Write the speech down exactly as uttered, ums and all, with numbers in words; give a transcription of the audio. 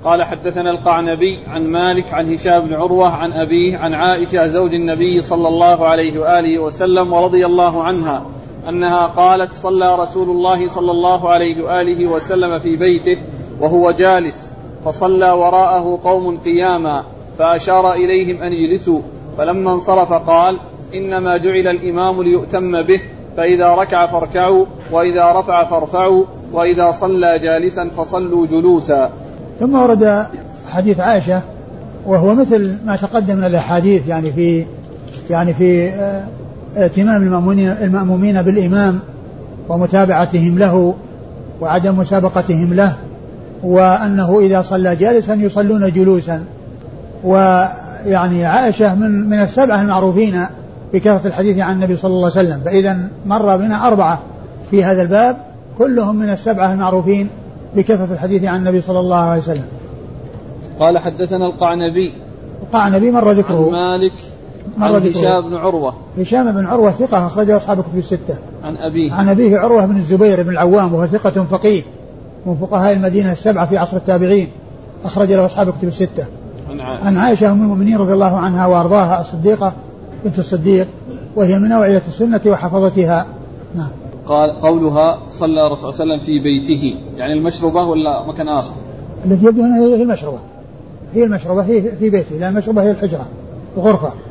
قال حدثنا القعنبي عن مالك عن هشام بن عروة عن أبيه عن عائشة زوج النبي صلى الله عليه وآله وسلم ورضي الله عنها أنها قالت صلى رسول الله صلى الله عليه وآله وسلم في بيته وهو جالس فصلى وراءه قوم قياما فأشار إليهم أن يجلسوا فلما انصرف قال إنما جعل الإمام ليؤتم به فإذا ركع فاركعوا وإذا رفع فارفعوا وإذا صلى جالسا فصلوا جلوسا. ثم ورد حديث عائشة وهو مثل ما تقدم من الأحاديث يعني في يعني في ائتمام المأمومين بالإمام ومتابعتهم له وعدم مسابقتهم له وأنه إذا صلى جالسا يصلون جلوسا. ويعني عائشة من من السبعة المعروفين بكثرة الحديث عن النبي صلى الله عليه وسلم فإذا مر بنا أربعة في هذا الباب كلهم من السبعة المعروفين بكثرة الحديث عن النبي صلى الله عليه وسلم. قال حدثنا القعنبي القعنبي مر ذكره عن مالك عن هشام بن عروة هشام بن عروة ثقة أخرجه أصحاب الكتب الستة عن أبيه عن أبيه عروة بن الزبير بن العوام وهو ثقة فقيه من فقهاء المدينة السبعة في عصر التابعين أخرج له أصحاب الكتب الستة عن عائشة, عن عائشة أم المؤمنين رضي الله عنها وأرضاها الصديقة بنت الصديق وهي من أوعية السنة وحفظتها. نعم. قال قولها صلى الرسول صلى الله عليه وسلم في بيته يعني المشربة ولا مكان آخر؟ التي يبدو هنا هي المشربة هي المشربة هي في بيته لأن المشربة هي الحجرة الغرفة